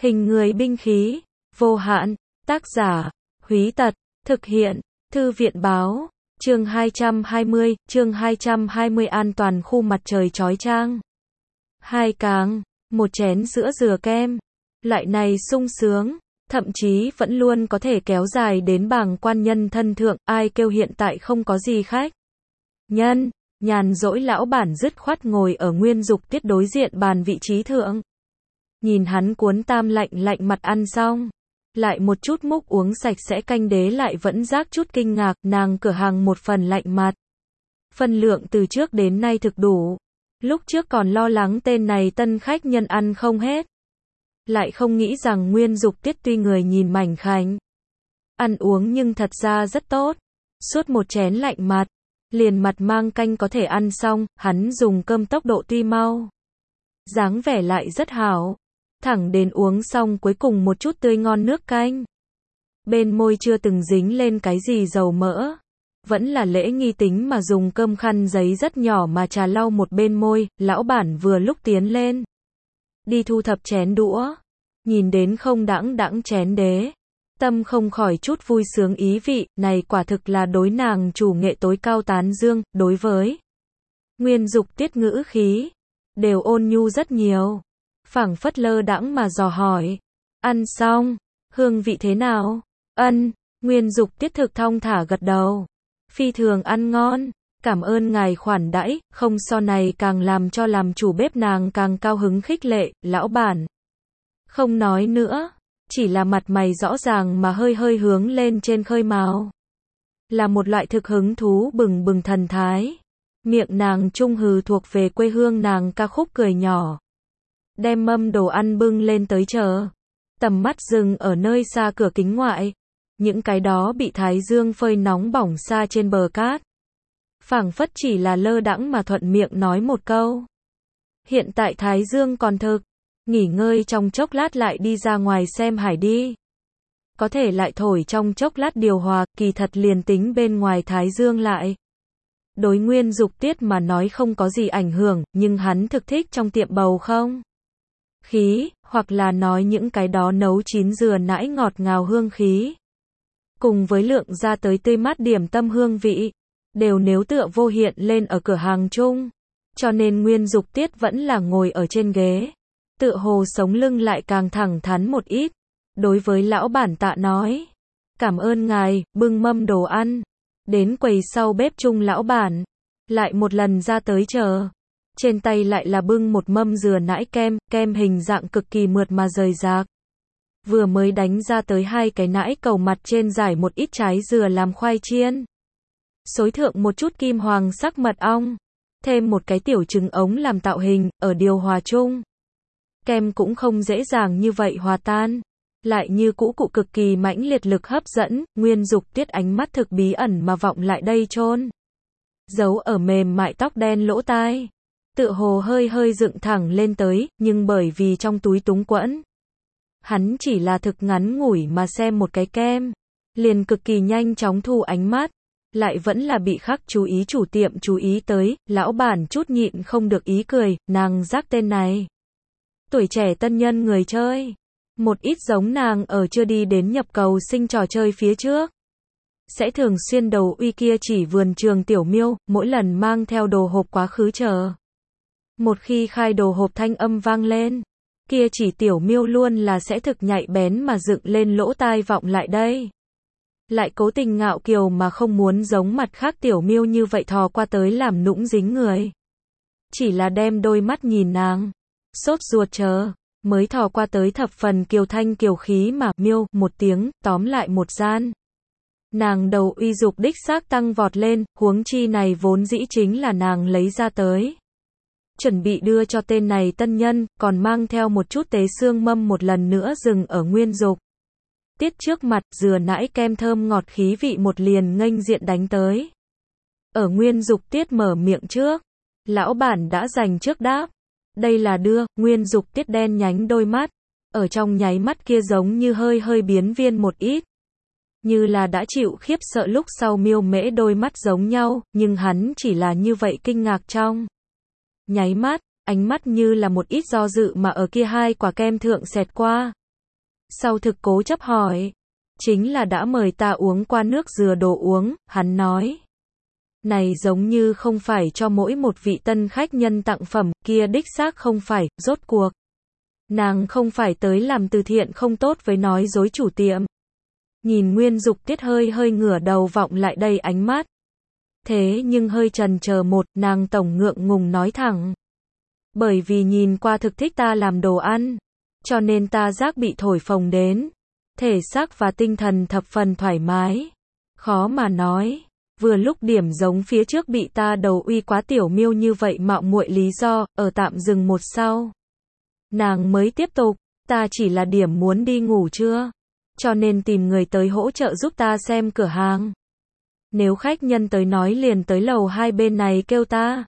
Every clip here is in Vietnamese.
Hình người binh khí, vô hạn, tác giả, Húy Tật, thực hiện, Thư viện báo, chương 220 an toàn khu mặt trời chói chang. 2 cáng, một chén sữa dừa kem. Loại này sung sướng, thậm chí vẫn luôn có thể kéo dài đến bảng quan nhân thân thượng, ai kêu hiện tại không có gì khách. Nhàn rỗi lão bản dứt khoát ngồi ở Nguyên Dục Tiết đối diện bàn vị trí thượng. Nhìn hắn cuốn tam lạnh mặt ăn xong, lại một chút múc uống sạch sẽ canh đế lại vẫn rác chút kinh ngạc, nàng cửa hàng một phần lạnh mặt. Phân lượng từ trước đến nay thực đủ. Lúc trước còn lo lắng tên này tân khách nhân ăn không hết. Lại không nghĩ rằng Nguyên Dục Tiết tuy người nhìn mảnh khảnh, ăn uống nhưng thật ra rất tốt. Suốt một chén lạnh mặt, liền mặt mang canh có thể ăn xong, hắn dùng cơm tốc độ tuy mau, dáng vẻ lại rất hảo. Thẳng đến uống xong cuối cùng một chút tươi ngon nước canh. Bên môi chưa từng dính lên cái gì dầu mỡ. Vẫn là lễ nghi tính mà dùng cơm khăn giấy rất nhỏ mà trà lau một bên môi, lão bản vừa lúc tiến lên. Đi thu thập chén đũa. Nhìn đến không đãng chén đế. Tâm không khỏi chút vui sướng ý vị, này quả thực là đối nàng chủ nghệ tối cao tán dương, đối với Nguyên Dục Tiết ngữ khí, đều ôn nhu rất nhiều. Phảng phất lơ đãng mà dò hỏi. Ăn xong, hương vị thế nào? Nguyên Dục Tiết thực thong thả gật đầu. Phi thường ăn ngon, cảm ơn ngài khoản đãi, không so này càng làm cho làm chủ bếp nàng càng cao hứng khích lệ, lão bản. Không nói nữa, chỉ là mặt mày rõ ràng mà hơi hướng lên trên khơi màu. Là một loại thực hứng thú bừng thần thái. Miệng nàng trung hừ thuộc về quê hương nàng ca khúc cười nhỏ. Đem mâm đồ ăn bưng lên tới chờ. Tầm mắt dừng ở nơi xa cửa kính ngoại. Những cái đó bị thái dương phơi nóng bỏng xa trên bờ cát. Phảng phất chỉ là lơ đãng mà thuận miệng nói một câu. Hiện tại thái dương còn thực. Nghỉ ngơi trong chốc lát lại đi ra ngoài xem hải đi. Có thể lại thổi trong chốc lát điều hòa, kỳ thật liền tính bên ngoài thái dương lại. Đối Nguyên Dục Tiết mà nói không có gì ảnh hưởng, nhưng hắn thực thích trong tiệm bầu không khí, hoặc là nói những cái đó nấu chín dừa nãi ngọt ngào hương khí. Cùng với lượng ra tới tươi mát điểm tâm hương vị, đều nếu tựa vô hiện lên ở cửa hàng chung. Cho nên Nguyên Dục Tiết vẫn là ngồi ở trên ghế. Tựa hồ sống lưng lại càng thẳng thắn một ít. Đối với lão bản tạ nói. Cảm ơn ngài, bưng mâm đồ ăn. Đến quầy sau bếp chung lão bản. Lại một lần ra tới chờ. Trên tay lại là bưng một mâm dừa nãi kem hình dạng cực kỳ mượt mà rời rạc. Vừa mới đánh ra tới 2 cái nãi cầu mặt trên giải một ít trái dừa làm khoai chiên. Xối thượng một chút kim hoàng sắc mật ong. Thêm một cái tiểu trứng ống làm tạo hình, ở điều hòa chung. Kem cũng không dễ dàng như vậy hòa tan. Lại như cũ cụ cực kỳ mãnh liệt lực hấp dẫn, Nguyên Dục Tiết ánh mắt thực bí ẩn mà vọng lại đây chôn. Giấu ở mềm mại tóc đen lỗ tai. Tựa hồ hơi dựng thẳng lên tới, nhưng bởi vì trong túi túng quẫn. Hắn chỉ là thực ngắn ngủi mà xem một cái kem. Liền cực kỳ nhanh chóng thu ánh mắt. Lại vẫn là bị khắc chú ý chủ tiệm chú ý tới, lão bản chút nhịn không được ý cười, nàng giác tên này. Tuổi trẻ tân nhân người chơi. Một ít giống nàng ở chưa đi đến nhập cầu sinh trò chơi phía trước. Sẽ thường xuyên đầu uy kia chỉ vườn trường tiểu miêu, mỗi lần mang theo đồ hộp quá khứ chờ. Một khi khai đồ hộp thanh âm vang lên, kia chỉ tiểu miêu luôn là sẽ thực nhạy bén mà dựng lên lỗ tai vọng lại đây. Lại cố tình ngạo kiều mà không muốn giống mặt khác tiểu miêu như vậy thò qua tới làm nũng dính người. Chỉ là đem đôi mắt nhìn nàng, sốt ruột chờ, mới thò qua tới thập phần kiều thanh kiều khí mà miêu một tiếng, tóm lại một gian. Nàng đầu uy dục đích xác tăng vọt lên, huống chi này vốn dĩ chính là nàng lấy ra tới. Chuẩn bị đưa cho tên này tân nhân, còn mang theo một chút tế xương mâm một lần nữa dừng ở Nguyên Dục Tiết trước mặt, dừa nãi kem thơm ngọt khí vị một liền nghênh diện đánh tới. Ở Nguyên Dục Tiết mở miệng trước, lão bản đã dành trước đáp. Đây là đưa, Nguyên Dục Tiết đen nhánh đôi mắt. Ở trong nháy mắt kia giống như hơi biến viên một ít. Như là đã chịu khiếp sợ lúc sau miêu mễ đôi mắt giống nhau, nhưng hắn chỉ là như vậy kinh ngạc trong nháy mắt, ánh mắt như là một ít do dự mà ở kia 2 quả kem thượng xẹt qua. Sau thực cố chấp hỏi. Chính là đã mời ta uống qua nước dừa đồ uống, hắn nói. Này giống như không phải cho mỗi một vị tân khách nhân tặng phẩm, kia đích xác không phải, rốt cuộc. Nàng không phải tới làm từ thiện không tốt với nói dối chủ tiệm. Nhìn Nguyên Dục Tiết hơi hơi ngửa đầu vọng lại đây ánh mắt. Thế nhưng hơi chần chờ một, nàng tổng ngượng ngùng nói thẳng. Bởi vì nhìn qua thực thích ta làm đồ ăn, cho nên ta giác bị thổi phồng đến. Thể xác và tinh thần thập phần thoải mái. Khó mà nói. Vừa lúc điểm giống phía trước bị ta đầu uy quá tiểu miêu như vậy mạo muội lý do, ở tạm dừng một sau. Nàng mới tiếp tục, ta chỉ là điểm muốn đi ngủ trưa, cho nên tìm người tới hỗ trợ giúp ta xem cửa hàng. Nếu khách nhân tới nói liền tới lầu 2 bên này kêu ta.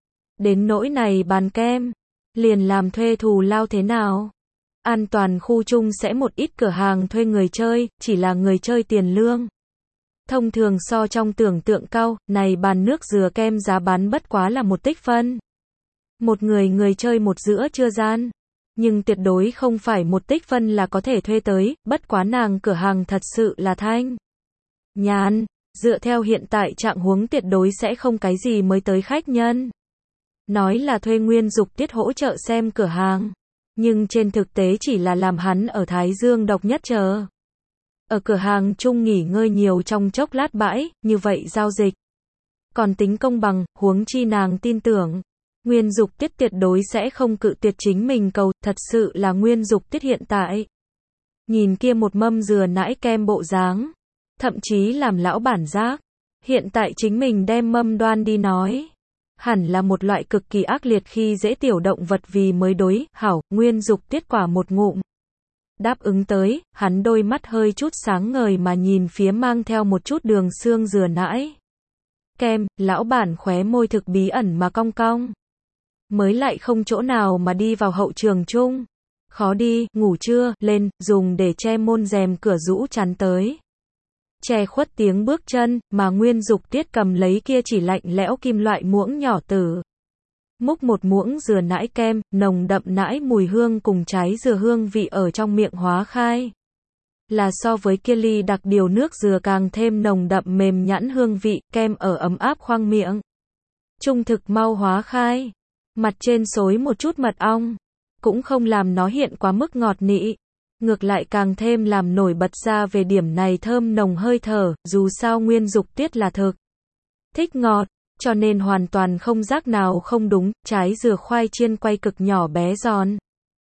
Đến nỗi này bàn kem, liền làm thuê thù lao thế nào? An toàn khu chung sẽ một ít cửa hàng thuê người chơi, chỉ là người chơi tiền lương. Thông thường so trong tưởng tượng cao, này bàn nước dừa kem giá bán bất quá là 1 tích phân. Một người chơi một giữa trưa gian. Nhưng tuyệt đối không phải 1 tích phân là có thể thuê tới, bất quá nàng cửa hàng thật sự là thanh nhàn, dựa theo hiện tại trạng huống tuyệt đối sẽ không cái gì mới tới khách nhân. Nói là thuê Nguyên Dục Tiết hỗ trợ xem cửa hàng, nhưng trên thực tế chỉ là làm hắn ở Thái Dương độc nhất chờ. Ở cửa hàng chung nghỉ ngơi nhiều trong chốc lát bãi, như vậy giao dịch. Còn tính công bằng, huống chi nàng tin tưởng. Nguyên Dục Tiết tuyệt đối sẽ không cự tuyệt chính mình cầu, thật sự là Nguyên Dục Tiết hiện tại. Nhìn kia một mâm dừa nãi kem bộ dáng, thậm chí làm lão bản giác. Hiện tại chính mình đem mâm đoan đi nói. Hẳn là một loại cực kỳ ác liệt khi dễ tiểu động vật vì mới đối, hảo, Nguyên Dục Tiết quả một ngụm. Đáp ứng tới, hắn đôi mắt hơi chút sáng ngời mà nhìn phía mang theo một chút đường xương dừa nãi kem, lão bản khóe môi thực bí ẩn mà cong cong. Mới lại không chỗ nào mà đi vào hậu trường chung. Khó đi, ngủ trưa, lên, dùng để che môn rèm cửa rũ chắn tới. Che khuất tiếng bước chân, mà Nguyên Dục Tiết cầm lấy kia chỉ lạnh lẽo kim loại muỗng nhỏ tử. Múc một muỗng dừa nãi kem, nồng đậm nãi mùi hương cùng trái dừa hương vị ở trong miệng hóa khai. Là so với kia ly đặc điều nước dừa càng thêm nồng đậm mềm nhẵn hương vị, kem ở ấm áp khoang miệng. Trung thực mau hóa khai. Mặt trên xối một chút mật ong, cũng không làm nó hiện quá mức ngọt nị. Ngược lại càng thêm làm nổi bật ra về điểm này thơm nồng hơi thở, dù sao Nguyên Dục Tiết là thực thích ngọt, cho nên hoàn toàn không giác nào không đúng, trái dừa khoai chiên quay cực nhỏ bé giòn.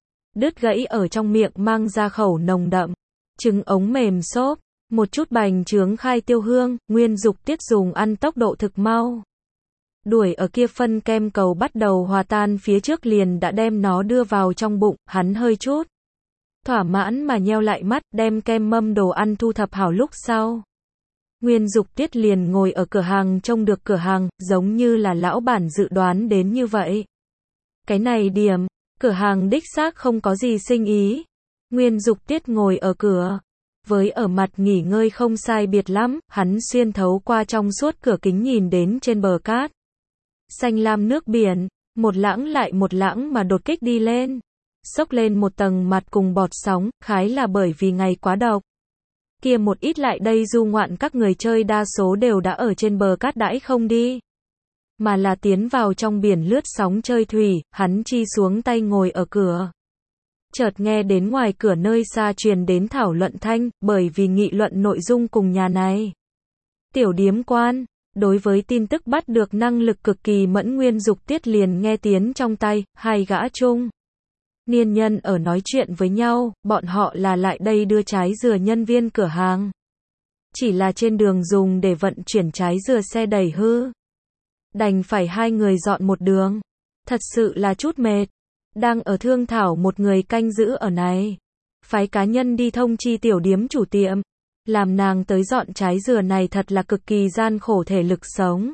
Đứt gãy ở trong miệng mang ra khẩu nồng đậm, trứng ống mềm xốp, một chút bành trướng khai tiêu hương, Nguyên Dục Tiết dùng ăn tốc độ thực mau. Đuổi ở kia phân kem cầu bắt đầu hòa tan phía trước liền đã đem nó đưa vào trong bụng, hắn hơi chút thỏa mãn mà nheo lại mắt, đem kem mâm đồ ăn thu thập hảo lúc sau. Nguyên Dục Tiết liền ngồi ở cửa hàng trông được cửa hàng, giống như là lão bản dự đoán đến như vậy. Cái này điểm, cửa hàng đích xác không có gì sinh ý. Nguyên Dục Tiết ngồi ở cửa, với ở mặt nghỉ ngơi không sai biệt lắm, hắn xuyên thấu qua trong suốt cửa kính nhìn đến trên bờ cát. Xanh lam nước biển, một lãng lại một lãng mà đột kích đi lên. Xốc lên một tầng mặt cùng bọt sóng, khái là bởi vì ngày quá độc. Kia một ít lại đây du ngoạn các người chơi đa số đều đã ở trên bờ cát đãi không đi. Mà là tiến vào trong biển lướt sóng chơi thủy, hắn chi xuống tay ngồi ở cửa. Chợt nghe đến ngoài cửa nơi xa truyền đến thảo luận thanh, bởi vì nghị luận nội dung cùng nhà này. Tiểu điếm quan, đối với tin tức bắt được năng lực cực kỳ mẫn Nguyên Dục Tiết liền nghe tiếng trong tay, hai gã chung niên nhân ở nói chuyện với nhau, bọn họ là lại đây đưa trái dừa nhân viên cửa hàng. Chỉ là trên đường dùng để vận chuyển trái dừa xe đẩy hư. Đành phải hai người dọn một đường. Thật sự là chút mệt. Đang ở thương thảo một người canh giữ ở này. Phái cá nhân đi thông chi tiểu điếm chủ tiệm. Làm nàng tới dọn trái dừa này thật là cực kỳ gian khổ thể lực sống.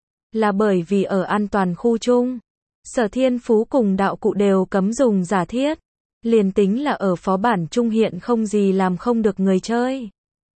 Là bởi vì ở an toàn khu chung. Sở Thiên Phú cùng đạo cụ đều cấm dùng giả thiết. Liền tính là ở phó bản trung hiện không gì làm không được người chơi.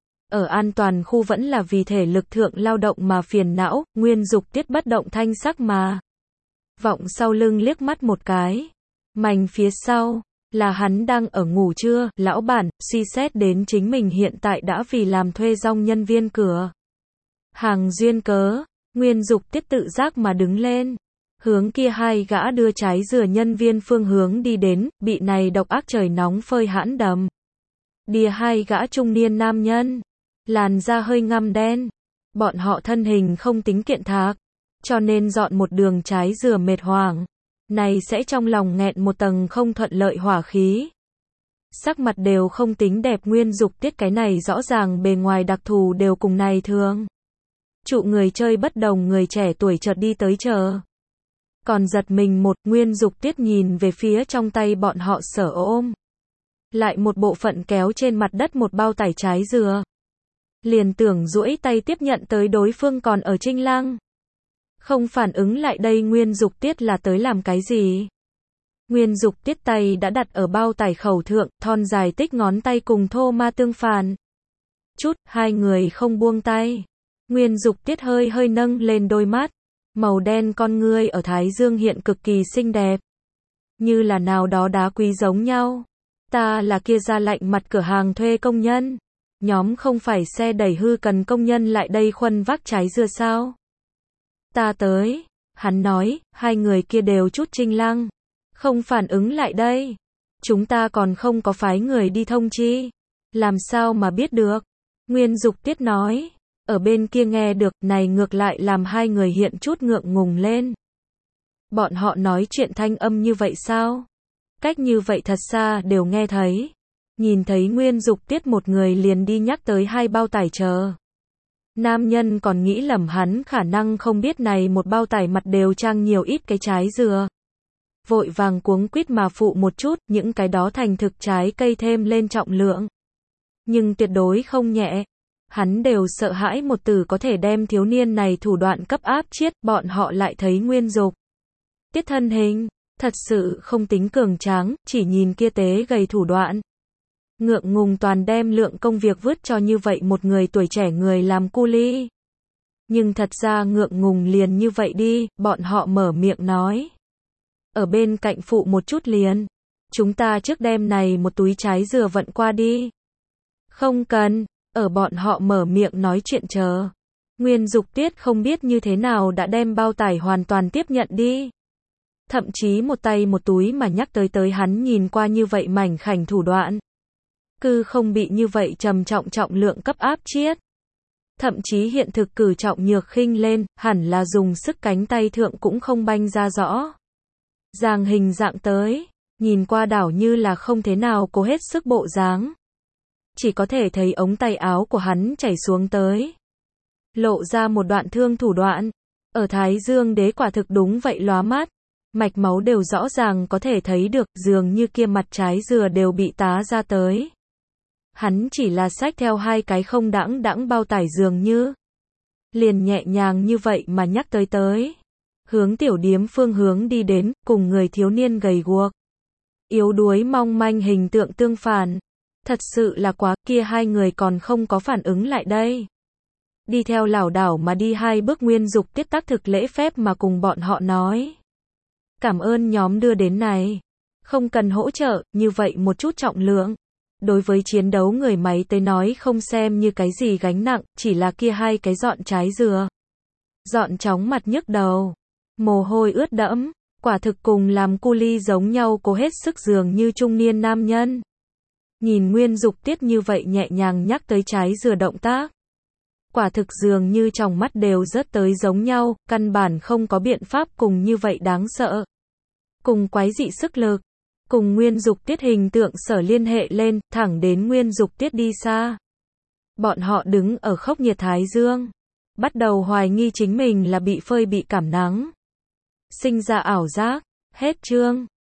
Ở an toàn khu vẫn là vì thể lực thượng lao động mà phiền não, Nguyên Dục Tiết bất động thanh sắc mà. Vọng sau lưng liếc mắt một cái. Mành phía sau, Là hắn đang ở ngủ trưa, lão bản, suy xét đến chính mình hiện tại đã vì làm thuê rong nhân viên cửa hàng duyên cớ, Nguyên Dục Tiết tự giác mà đứng lên, hướng kia hai gã đưa trái dừa nhân viên phương hướng đi đến, bị này độc ác trời nóng phơi hãn đầm. Đìa hai gã trung niên nam nhân, làn da hơi ngăm đen, bọn họ thân hình không tính kiện thạc, cho nên dọn một đường trái dừa mệt hoảng, này sẽ trong lòng nghẹn một tầng không thuận lợi hỏa khí. Sắc mặt đều không tính đẹp, Nguyên Dục Tiết cái này rõ ràng bề ngoài đặc thù đều cùng này thường. Trụ người chơi bất đồng, người trẻ tuổi chợt đi tới chờ. Còn giật mình một, Nguyên Dục Tiết nhìn về phía trong tay bọn họ sở ôm. Lại một bộ phận kéo trên mặt đất một bao tải trái dừa. Liền tưởng duỗi tay tiếp nhận tới đối phương còn ở trinh lăng. Không phản ứng lại đây Nguyên Dục Tiết là tới làm cái gì? Nguyên Dục Tiết tay đã đặt ở bao tải khẩu thượng, thon dài tích ngón tay cùng thô ma tương phản. Chút, hai người không buông tay. Nguyên Dục Tiết hơi hơi nâng lên đôi mắt. Màu đen con ngươi ở thái dương hiện cực kỳ xinh đẹp. Như là nào đó đá quý giống nhau. Ta là kia ra lạnh mặt cửa hàng thuê công nhân. Nhóm không phải xe đẩy hư cần công nhân lại đây khuân vác trái dừa sao? Ta tới. Hắn nói, hai người kia đều chút trinh lăng. Không phản ứng lại đây. Chúng ta còn không có phái người đi thông chi. Làm sao mà biết được? Nguyên Dục Tiết nói. Ở bên kia nghe được, này ngược lại làm hai người hiện chút ngượng ngùng lên. Bọn họ nói chuyện thanh âm như vậy sao? Cách như vậy thật xa đều nghe thấy. Nhìn thấy Nguyên Dục Tiết một người liền đi nhắc tới hai bao tải chờ. Nam nhân còn nghĩ lầm hắn khả năng không biết này một bao tải mặt đều trang nhiều ít cái trái dừa. Vội vàng cuống quýt mà phụ một chút, những cái đó thành thực trái cây thêm lên trọng lượng. Nhưng tuyệt đối không nhẹ. Hắn đều sợ hãi một từ có thể đem thiếu niên này thủ đoạn cấp áp chiết, bọn họ lại thấy Nguyên Dục Tiết thân hình, thật sự không tính cường tráng, chỉ nhìn kia tế gầy thủ đoạn. Ngượng ngùng toàn đem lượng công việc vứt cho như vậy một người tuổi trẻ người làm cu li. Nhưng thật ra ngượng ngùng liền như vậy đi, bọn họ mở miệng nói. Ở bên cạnh phụ một chút liền. Chúng ta trước đem này một túi trái dừa vận qua đi. Không cần. Ở bọn họ mở miệng nói chuyện chờ. Nguyên Dục Tiết không biết như thế nào đã đem bao tải hoàn toàn tiếp nhận đi. Thậm chí một tay một túi mà nhắc tới hắn nhìn qua như vậy mảnh khảnh thủ đoạn. Cư không bị như vậy trầm trọng trọng lượng cấp áp chiết. Thậm chí hiện thực cử trọng nhược khinh lên, hẳn là dùng sức cánh tay thượng cũng không banh ra rõ. Dàng hình dạng tới, nhìn qua đảo như là không thế nào cố hết sức bộ dáng. Chỉ có thể thấy ống tay áo của hắn chảy xuống tới. Lộ ra một đoạn thương thủ đoạn. Ở Thái Dương Đế quả thực đúng vậy lóa mắt. Mạch máu đều rõ ràng có thể thấy được, dường như kia mặt trái dừa đều bị tá ra tới. Hắn chỉ là xách theo hai cái không đãng bao tải dường như. Liền nhẹ nhàng như vậy mà nhắc tới. Hướng tiểu điếm phương hướng đi đến, cùng người thiếu niên gầy guộc. Yếu đuối mong manh hình tượng tương phản. Thật sự là quá, kia hai người còn không có phản ứng lại đây. Đi theo lảo đảo mà đi hai bước Nguyên Dục Tiết tác thực lễ phép mà cùng bọn họ nói. Cảm ơn nhóm đưa đến này. Không cần hỗ trợ, như vậy một chút trọng lượng. Đối với chiến đấu người máy tới nói không xem như cái gì gánh nặng, chỉ là kia hai cái dọn trái dừa. Dọn chóng mặt nhức đầu. Mồ hôi ướt đẫm, quả thực cùng làm cu li giống nhau cố hết sức dường như trung niên nam nhân. Nhìn Nguyên Dục Tiết như vậy nhẹ nhàng nhắc tới trái dừa động tác. Quả thực dường như trong mắt đều rớt tới giống nhau, căn bản không có biện pháp cùng như vậy đáng sợ. Cùng quái dị sức lực, cùng Nguyên Dục Tiết hình tượng sở liên hệ lên, thẳng đến Nguyên Dục Tiết đi xa. Bọn họ đứng ở khốc nhiệt thái dương, bắt đầu hoài nghi chính mình là bị phơi bị cảm nắng. Sinh ra ảo giác, hết chương.